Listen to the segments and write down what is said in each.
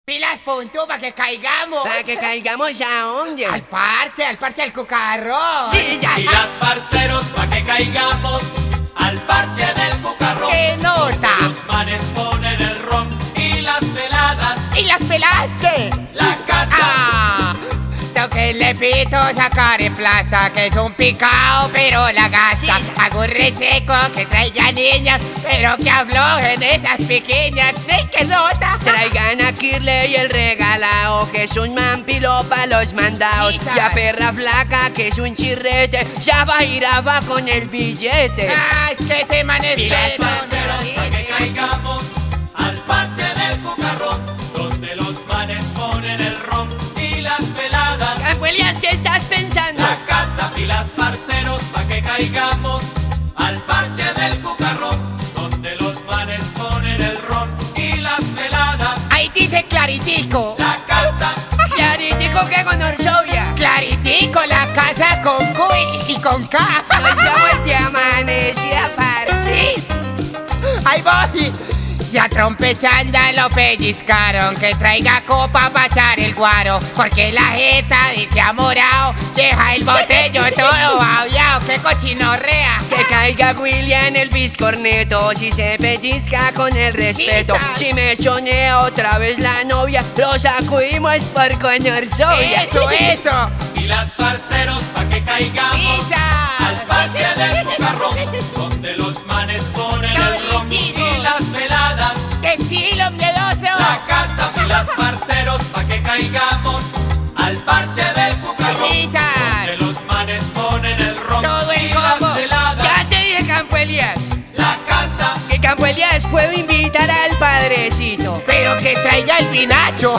Pilas, punto, para que caigamos. ¿Para que caigamos a dónde? Al parche del cucarrón. Sí, ya. Pilas, parceros, pa' que caigamos al parche del cucarrón. ¡Qué nota! Los manes ponen el ron y las peladas. ¿Y las pelaste? La casa. ¡Ah! Toque le pito sacar en plasta, que es un picao, pero la gasta. Sí. Hago un reseco que traiga niñas, pero que aflojen esas pequeñas. ¡Sí, qué nota! Traigan a Kirley el regalao, que es un mampilo pa' los mandados. Sí, Y a perra flaca, que es un chirrete, ya va y va con el billete. ¡Ah, es que ese man es Pilas, feo! parceros, pa' que caigamos al parche del cucarrón, donde los manes ponen el ron y las peladas. Campuelias, ¿qué estás pensando? La casa, pilas, parceros, pa' que caigamos al parche del cucarrón, donde los manes ponen el ron y las peladas. Ahí dice claritico. La casa, Claritico que con Orsovia. Claritico, la casa con Q y con K. Nos vamos de amanecida, parce. Sí. Ahí voy. Si a trompechanda lo pellizcaron, que traiga copa pa' echar el guaro, porque la jeta dice amorao, deja el botello todo babiao, que cochinorrea. Que caiga William en el biscorneto, si se pellizca con el respeto. Isa. Si me chonea otra vez la novia, lo sacudimos por con Orsovia. Eso. pilas, parceros, pa' que caigamos Isa. al parche del cucarrón, donde los manes ponen el ron y las peladas. Que sí, lo miedoso. La casa, pilas, parceros, pa' que caigamos al parche del cucarrón, Isa. donde los manes ponen el ron Todo el y las combo. peladas. Ya te dije, Campuelias, La casa, que Campuelias puedo invitar al padrecito Pero que traiga el pinacho.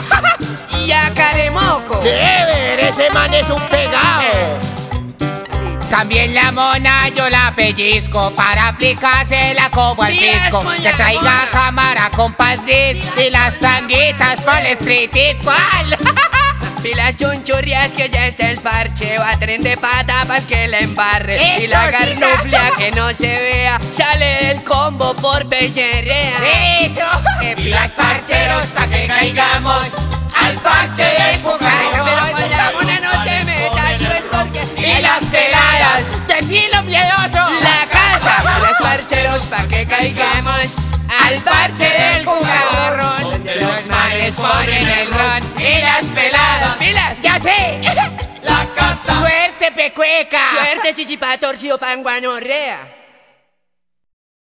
y a Caremoco. Deber, ese man es un pegado. También la mona yo la pellizco para aplicársela como al Pilas fisco. con Que la traiga mona. cámara con pastis y las tanguitas para el street ¿cuál? Pilas chunchurrias que ya está el parche, va tren de pata pa'l que la embarre. Y Eso, la sí, garnuflia que no se vea, sale del combo por pellerrea. Eso. Que pilas parceros pa' que caigamos al parche del cucarrón. Pero con la mona no te metas, pues porque... Y las peladas, decilo miedoso. La casa, pilas parceros pa' que caigamos Al parche del cucarrón, donde los manes ponen el ron y las peladas. Pilas, ¡Ya sé! la casa. ¡Suerte, pecueca! suerte, chichipa, torcido, panguanorrea.